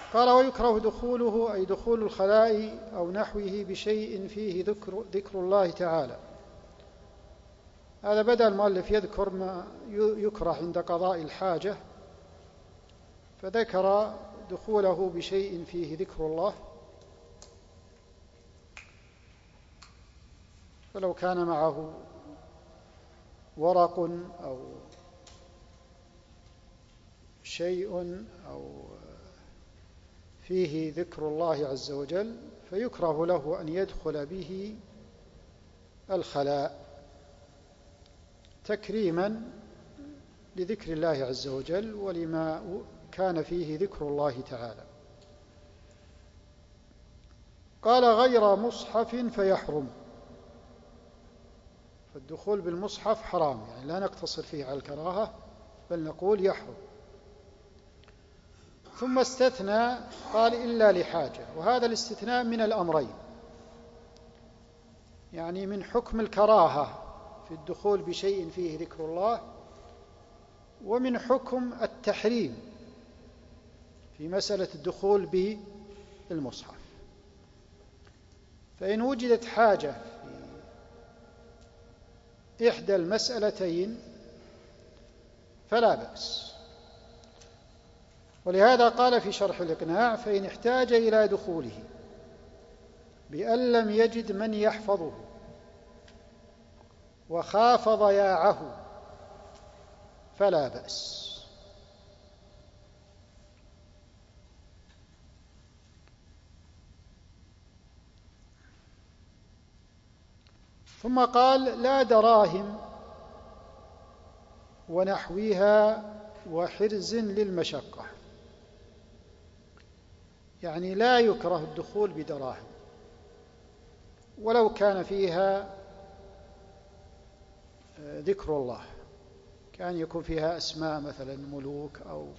قال: ويكره دخوله أي دخول الخلاء أو نحوه بشيء فيه ذكر الله تعالى. هذا بدأ المؤلف يذكر ما يكره عند قضاء الحاجة، فذكر دخوله بشيء فيه ذكر الله، فلو كان معه ورق أو شيء أو فيه ذكر الله عز وجل فيكره له أن يدخل به الخلاء تكريما لذكر الله عز وجل ولما كان فيه ذكر الله تعالى. قال: غير مصحف فيحرم. فالدخول بالمصحف حرام، يعني لا نقتصر فيه على الكراهة بل نقول يحرم. ثم استثنى قال: إلا لحاجة. وهذا الاستثناء من الأمرين، يعني من حكم الكراهة في الدخول بشيء فيه ذكر الله، ومن حكم التحريم في مسألة الدخول بالمصحف. فإن وجدت حاجة في إحدى المسألتين فلا بأس. ولهذا قال في شرح الإقناع: فإن احتاج إلى دخوله بأن لم يجد من يحفظه وخاف ضياعه فلا بأس. ثم قال: لا دراهم ونحوها وحرز للمشقة. يعني لا يكره الدخول بدراهم ولو كان فيها ذكر الله، كان يكون فيها أسماء مثلا ملوك أو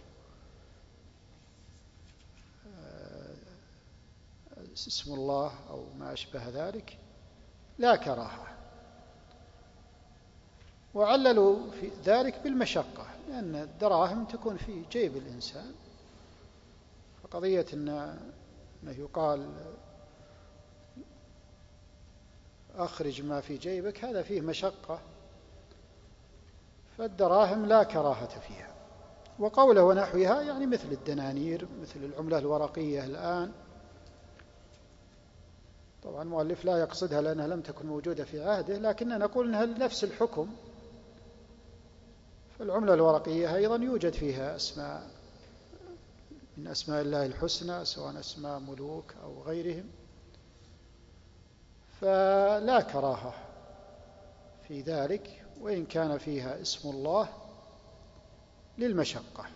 اسم الله أو ما أشبه ذلك، لا كراهة. وعللوا في ذلك بالمشقة، لأن الدراهم تكون في جيب الإنسان، فقضية أنه يقال أخرج ما في جيبك هذا فيه مشقة، فالدراهم لا كراهة فيها. وقوله ونحوها يعني مثل الدنانير، مثل العملة الورقية الآن. طبعا المؤلف لا يقصدها لأنها لم تكن موجودة في عهده، لكننا نقول أنها نفس الحكم. فالعملة الورقية أيضا يوجد فيها أسماء من أسماء الله الحسنى، سواء أسماء ملوك أو غيرهم، فلا كراهة في ذلك وإن كان فيها اسم الله للمشقة.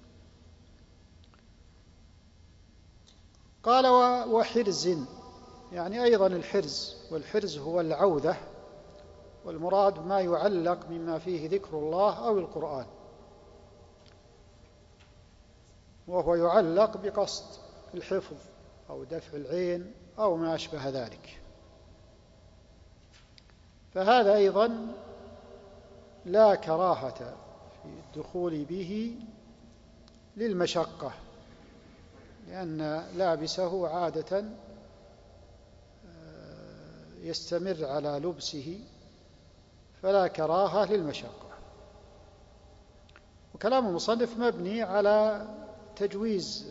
قال: وحرز، يعني أيضا الحرز، والحرز هو العوذة، والمراد ما يعلق مما فيه ذكر الله أو القرآن، وهو يعلق بقصد الحفظ أو دفع العين أو ما أشبه ذلك، فهذا أيضا لا كراهة في الدخول به للمشقة، لأن لابسه عادة يستمر على لبسه، فلا كراهة للمشقة. وكلام المصنف مبني على تجويز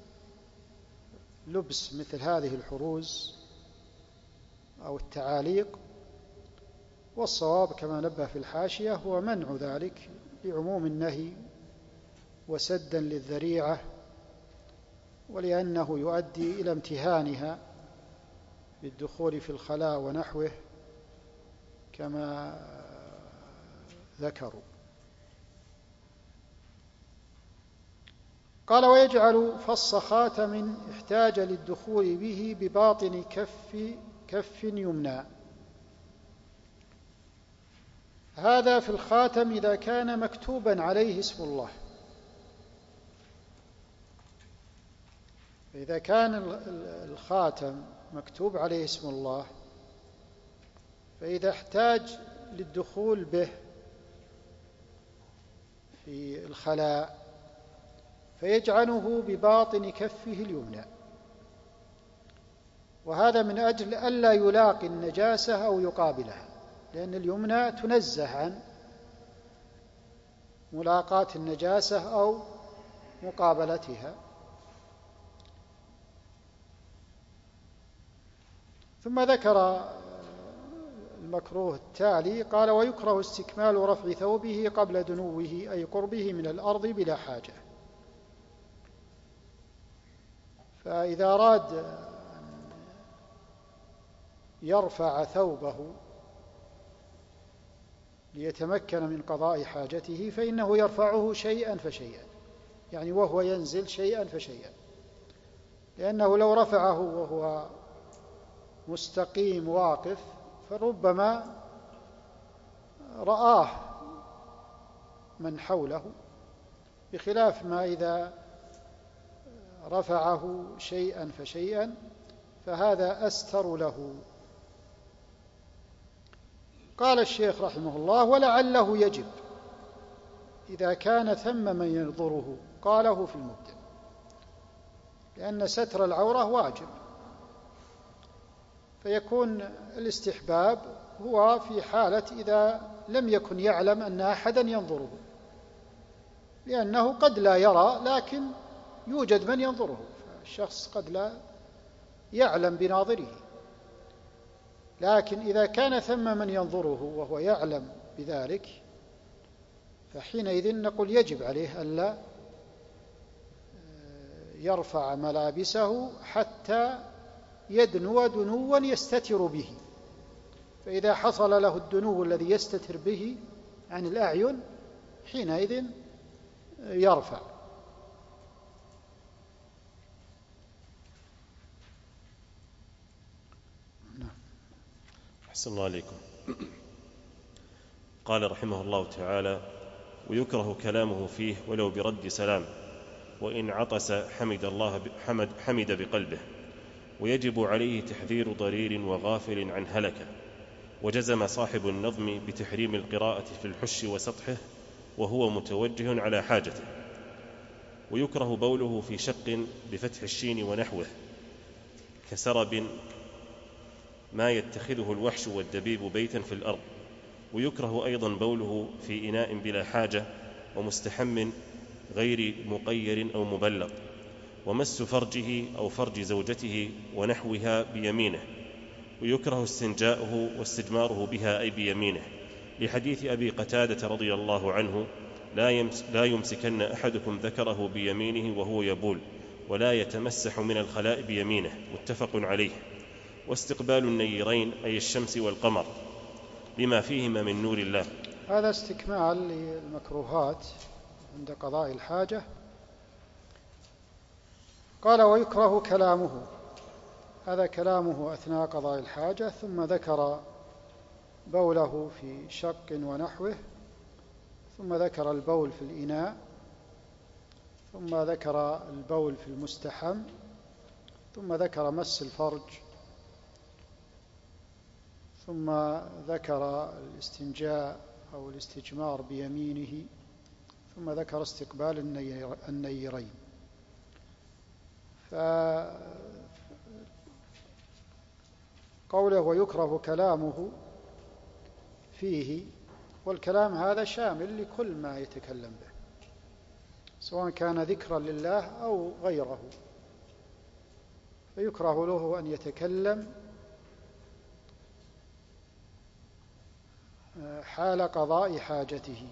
لبس مثل هذه الحروز أو التعاليق، والصواب كما نبه في الحاشية هو منع ذلك لعموم النهي وسدا للذريعة، ولأنه يؤدي إلى امتهانها بالدخول في الخلاء ونحوه كما ذكروا. قال: ويجعل فص خاتم احتاج للدخول به بباطن كف يمنى. هذا في الخاتم إذا كان مكتوبا عليه اسم الله. إذا كان الخاتم مكتوب عليه اسم الله، فإذا احتاج للدخول به في الخلاء فيجعله بباطن كفه اليمنى، وهذا من أجل ألا يلاقي النجاسة أو يقابلها، لأن اليمنى تنزه عن ملاقاة النجاسة أو مقابلتها. ثم ذكر المكروه التالي، قال: ويكره استكمال رفع ثوبه قبل دنوه، أي قربه من الأرض بلا حاجة. فإذا أراد أن يرفع ثوبه ليتمكن من قضاء حاجته فإنه يرفعه شيئا فشيئا، يعني وهو ينزل شيئا فشيئا، لأنه لو رفعه وهو مستقيم واقف فربما رآه من حوله، بخلاف ما إذا رفعه شيئا فشيئا فهذا أستر له. قال الشيخ رحمه الله: ولعله يجب إذا كان ثم من ينظره، قاله في المبدع، لأن ستر العورة واجب، فيكون الاستحباب هو في حالة إذا لم يكن يعلم أن أحدا ينظره، لأنه قد لا يرى لكن يوجد من ينظره، فالشخص قد لا يعلم بناظره. لكن إذا كان ثم من ينظره وهو يعلم بذلك فحينئذ نقول يجب عليه ألا يرفع ملابسه حتى يدنو دنوا يستتر به، فإذا حصل له الدنو الذي يستتر به عن الأعين حينئذ يرفع. أحسن الله عليكم. قال رحمه الله تعالى: ويكره كلامه فيه ولو برد سلام، وإن عطس حمد بقلبه، ويجب عليه تحذير ضرير وغافل عن هلكة. وجزم صاحب النظم بتحريم القراءة في الحش وسطحه وهو متوجه على حاجته. ويكره بوله في شق بفتح الشين ونحوه، كسرب ما يتخذه الوحش والدبيب بيتا في الأرض. ويكره أيضا بوله في إناء بلا حاجة ومستحم غير مقير أو مبلط، ومس فرجه أو فرج زوجته ونحوها بيمينه. ويكره استنجاؤه واستجماره بها أي بيمينه، لحديث أبي قتادة رضي الله عنه: لا يمسكن أحدكم ذكره بيمينه وهو يبول، ولا يتمسح من الخلاء بيمينه، متفق عليه. واستقبال النيرين أي الشمس والقمر لما فيهما من نور الله. هذا استكمال للمكروهات عند قضاء الحاجة. قال: ويكره كلامه، هذا كلامه أثناء قضاء الحاجة، ثم ذكر بوله في شق ونحوه، ثم ذكر البول في الإناء، ثم ذكر البول في المستحم، ثم ذكر مس الفرج، ثم ذكر الاستنجاء أو الاستجمار بيمينه، ثم ذكر استقبال النيرين. فقوله ويكره كلامه فيه، والكلام هذا شامل لكل ما يتكلم به، سواء كان ذكرا لله أو غيره، فيكره له أن يتكلم حال قضاء حاجته.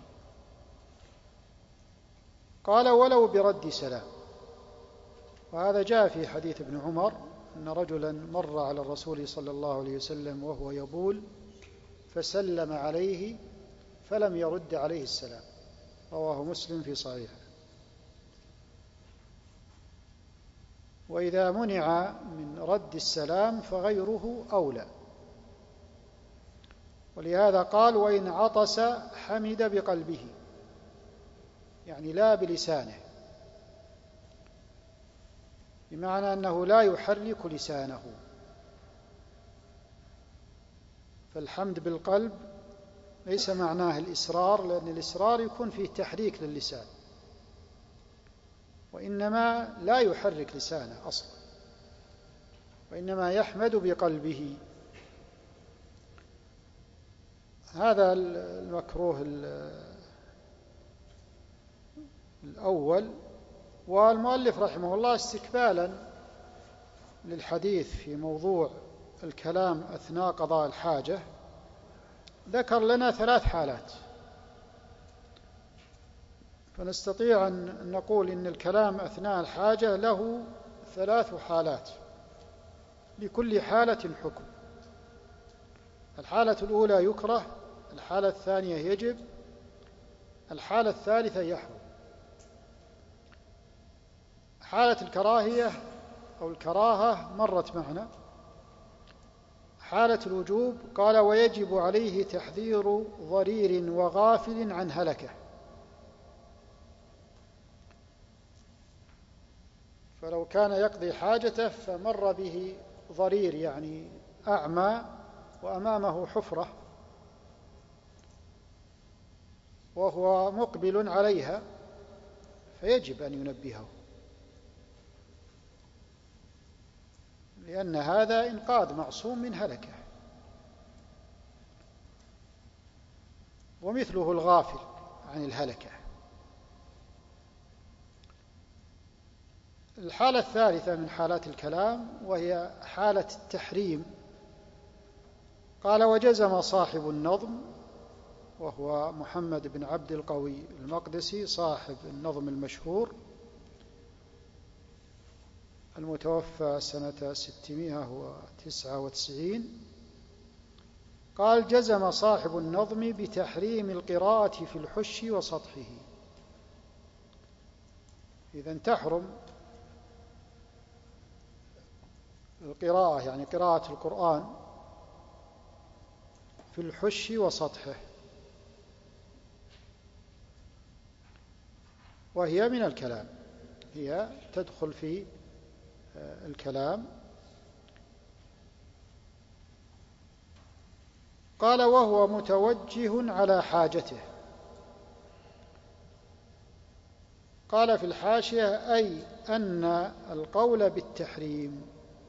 قال: ولو برد سلام، وهذا جاء في حديث ابن عمر أن رجلا مر على الرسول صلى الله عليه وسلم وهو يبول فسلم عليه فلم يرد عليه السلام، رواه مسلم في صحيحه. وإذا منع من رد السلام فغيره أولى، ولهذا قال: وإن عطس حمد بقلبه، يعني لا بلسانه، بمعنى أنه لا يحرك لسانه. فالحمد بالقلب ليس معناه الإصرار، لأن الإصرار يكون فيه تحريك للسان، وإنما لا يحرك لسانه أصلا، وإنما يحمد بقلبه. هذا المكروه الأول. والمؤلف رحمه الله استكمالا للحديث في موضوع الكلام أثناء قضاء الحاجة ذكر لنا 3 حالات، فنستطيع أن نقول إن الكلام أثناء الحاجة له 3 حالات، لكل حالة حكم. الحالة الأولى يكره، الحالة الثانية يجب، الحالة الثالثة يحرم. حالة الكراهية أو الكراهة مرت معنا. حالة الوجوب قال ويجب عليه تحذير ضرير وغافل عن هلكه. فلو كان يقضي حاجته فمر به ضرير يعني أعمى وأمامه حفرة وهو مقبل عليها، فيجب أن ينبهه، لأن هذا إنقاذ معصوم من هلكه. ومثله الغافل عن الهلكة. الحالة الثالثة من حالات الكلام وهي حالة التحريم قال وجزم صاحب النظم، وهو محمد بن عبد القوي المقدسي صاحب النظم المشهور المتوفى سنة 699، قال جزم صاحب النظم بتحريم القراءة في الحش وسطحه. إذن تحرم القراءة يعني قراءة القرآن في الحش وسطحه، وهي من الكلام، هي تدخل في الكلام. قال وهو متوجه على حاجته. قال في الحاشية أي أن القول بالتحريم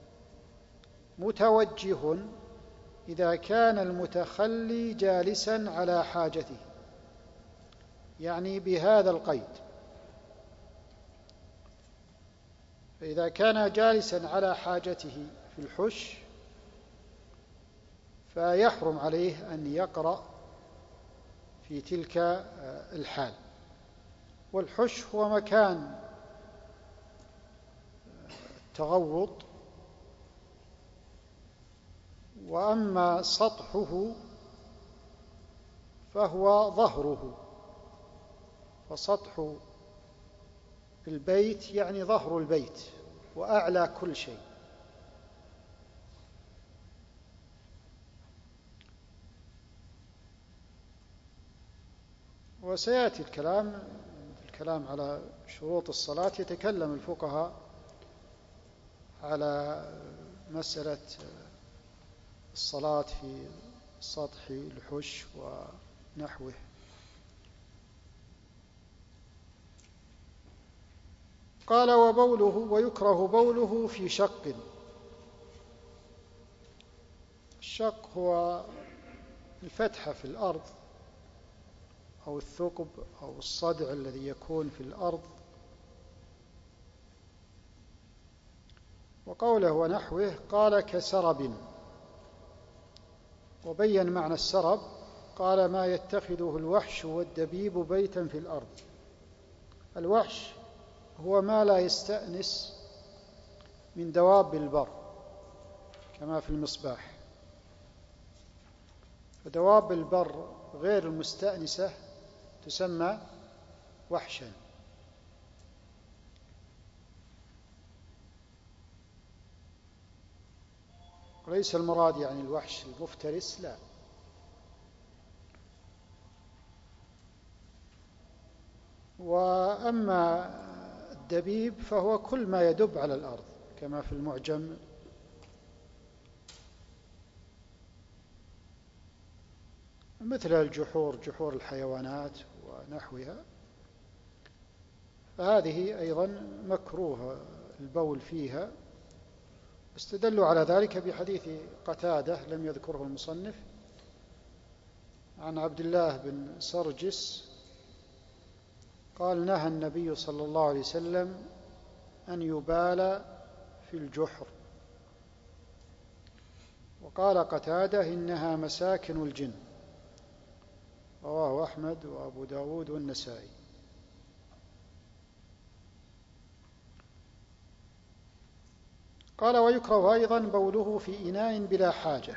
متوجه إذا كان المتخلي جالسا على حاجته، يعني بهذا القيد. فإذا كان جالسا على حاجته في الحش فيحرم عليه أن يقرأ في تلك الحال. والحش هو مكان التغوط، وأما سطحه فهو ظهره، فسطح البيت يعني ظهر البيت وأعلى كل شيء. وسيأتي الكلام على شروط الصلاة. يتكلم الفقهاء على مسألة الصلاة في سطح الحش ونحوه. قال وبوله ويكره بوله في شق. الشق هو الفتحة في الأرض أو الثقب أو الصدع الذي يكون في الأرض. وقوله ونحوه قال كسرب، وبين معنى السرب قال ما يتخذه الوحش والدبيب بيتا في الأرض. الوحش هو ما لا يستأنس من دواب البر كما في المصباح، فدواب البر غير المستأنسة تسمى وحشا. وليس المراد يعني الوحش المفترس، لا. وأما الدبيب فهو كل ما يدب على الأرض كما في المعجم. مثل الجحور، جحور الحيوانات ونحوها، فهذه أيضا مكروه البول فيها. استدلوا على ذلك بحديث قتادة لم يذكره المصنف عن عبد الله بن سرجس قال نهى النبي صلى الله عليه وسلم أن يبال في الجحر. وقال قتادة إنها مساكن الجن، رواه أحمد وأبو داود والنسائي. قال ويكره أيضا بوله في إناء بلا حاجة،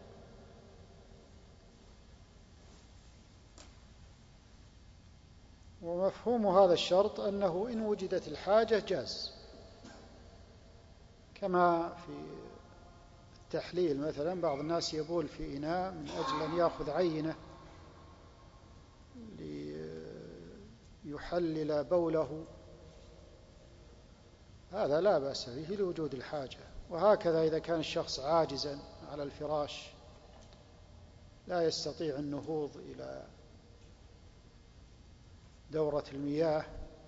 ومفهوم هذا الشرط أنه إن وجدت الحاجة جاز، كما في التحليل مثلا بعض الناس يبول في إناء من أجل أن يأخذ عينة ليحلل بوله، هذا لا بأس به لوجود الحاجة. وهكذا إذا كان الشخص عاجزا على الفراش لا يستطيع النهوض إلى دورة المياه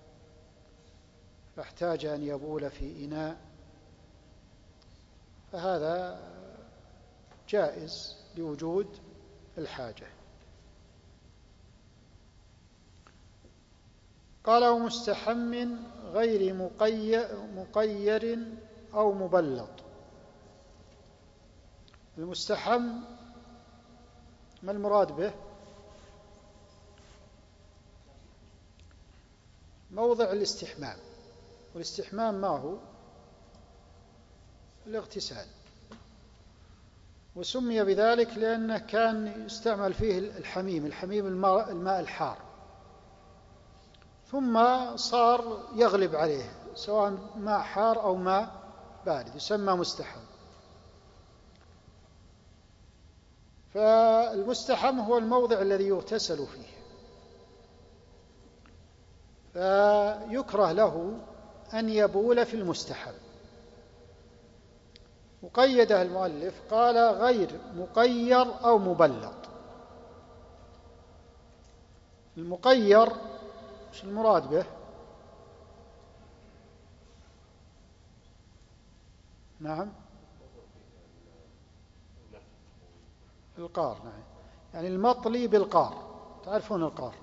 فاحتاج أن يبول في إناء، فهذا جائز لوجود الحاجة. قال ومستحم غير مقير أو مبلط. المستحم ما المراد به؟ موضع الاستحمام، والاستحمام ما هو؟ الاغتسال، وسمي بذلك لأنه كان يستعمل فيه الحميم الماء الحار، ثم صار يغلب عليه سواء ماء حار أو ماء بارد، يسمى مستحم. فالمستحم هو الموضع الذي يغتسل فيه، فيكره له أن يبول في المستحم. وقيده المؤلف قال غير مقير أو مبلط. المقير ايش المراد به؟ نعم القار، نعم، يعني المطلي بالقار، تعرفون القار،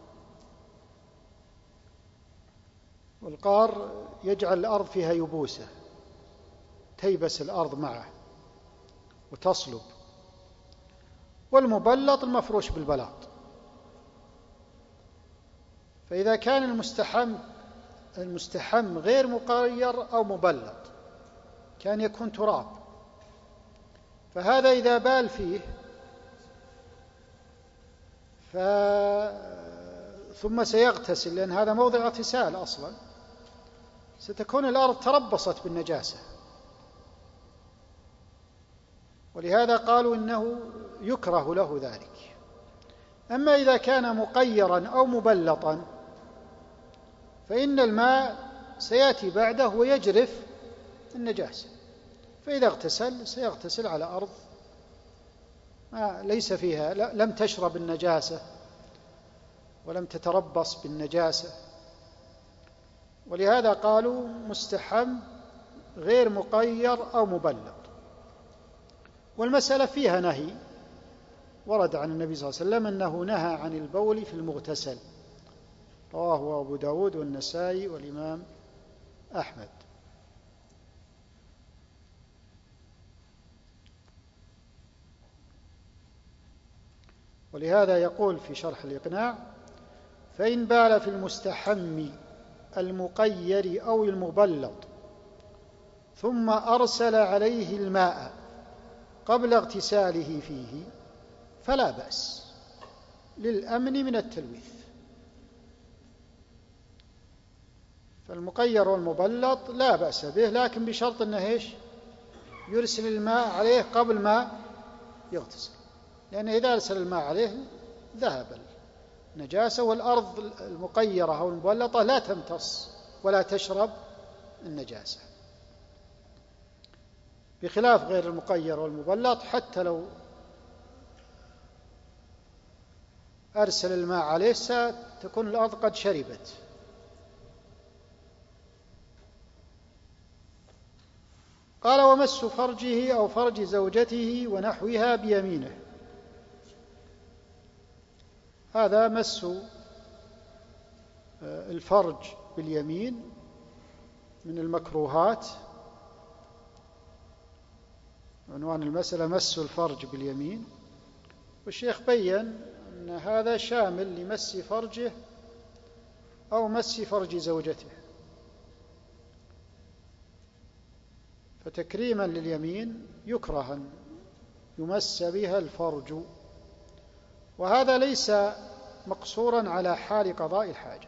والقار يجعل الأرض فيها يبوسة، تيبس الأرض معه وتصلب. والمبلط المفروش بالبلاط. فإذا كان المستحم غير مقير أو مبلط كان يكون تراب، فهذا إذا بال فيه ثم سيغتسل، لأن هذا موضع اغتسال أصلا، ستكون الأرض تربصت بالنجاسة، ولهذا قالوا إنه يكره له ذلك. أما إذا كان مقيرا أو مبلطا فإن الماء سيأتي بعده ويجرف النجاسة، فإذا اغتسل سيغتسل على أرض ليس فيها، لم تشرب النجاسة ولم تتربص بالنجاسة. ولهذا قالوا مستحم غير مقير أو مبلط. والمسألة فيها نهي، ورد عن النبي صلى الله عليه وسلم أنه نهى عن البول في المغتسل، رواه أبو داود والنسائي والإمام أحمد. ولهذا يقول في شرح الإقناع فإن بال في المستحم المقير أو المبلط ثم أرسل عليه الماء قبل اغتساله فيه فلا بأس للأمن من التلويث. فالمقير والمبلط لا بأس به، لكن بشرط أنه يرسل الماء عليه قبل ما يغتسل، لأن إذا أرسل الماء عليه ذهب النجاسة، والأرض المقيرة أو المبلطة لا تمتص ولا تشرب النجاسة، بخلاف غير المقير والمبلط حتى لو أرسل الماء عليه ستكون الأرض قد شربت. قال ومس فرجه أو فرج زوجته ونحوها بيمينه. هذا مس الفرج باليمين من المكروهات. عنوان المسألة مس الفرج باليمين، والشيخ بيّن أن هذا شامل لمس فرجه أو مس فرج زوجته، فتكريما لليمين يكره أن يمس بها الفرج، وهذا ليس مقصورا على حال قضاء الحاجة،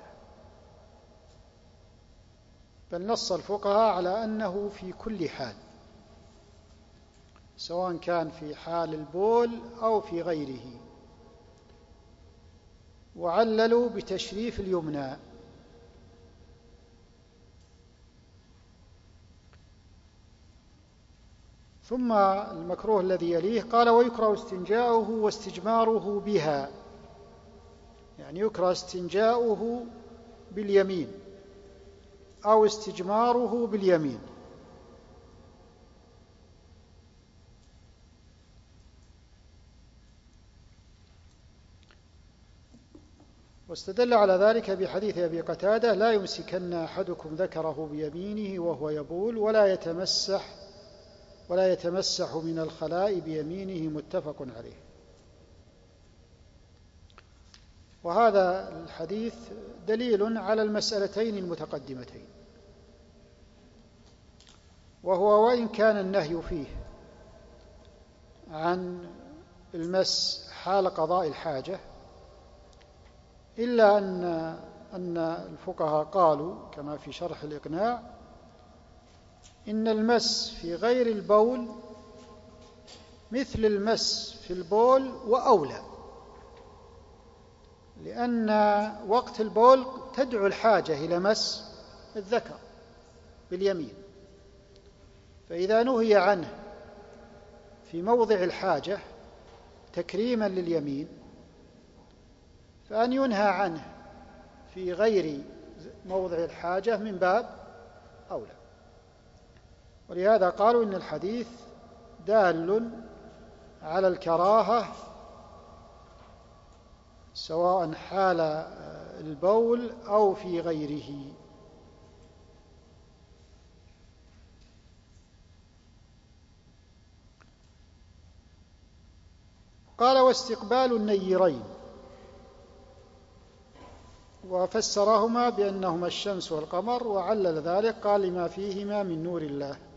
بل نص الفقهاء على أنه في كل حال، سواء كان في حال البول أو في غيره، وعللوا بتشريف اليمنى. ثم المكروه الذي يليه قال ويكره استنجاؤه واستجماره بها، يعني يكره استنجاؤه باليمين أو استجماره باليمين. واستدل على ذلك بحديث أبي قتادة لا يمسكن أحدكم ذكره بيمينه وهو يبول ولا يتمسح من الخلاء بيمينه، متفق عليه. وهذا الحديث دليل على المسألتين المتقدمتين، وهو وإن كان النهي فيه عن المس حال قضاء الحاجة، إلا أن الفقهاء قالوا كما في شرح الإقناع إن المس في غير البول مثل المس في البول وأولى، لأن وقت البول تدعو الحاجة إلى مس الذكر باليمين، فإذا نهي عنه في موضع الحاجة تكريما لليمين، فأن ينهى عنه في غير موضع الحاجة من باب أولى. ولهذا قالوا إن الحديث دال على الكراهة سواء حال البول أو في غيره. قال واستقبال النيرين، وفسرهما بأنهما الشمس والقمر، وعلل ذلك قال لما فيهما من نور الله.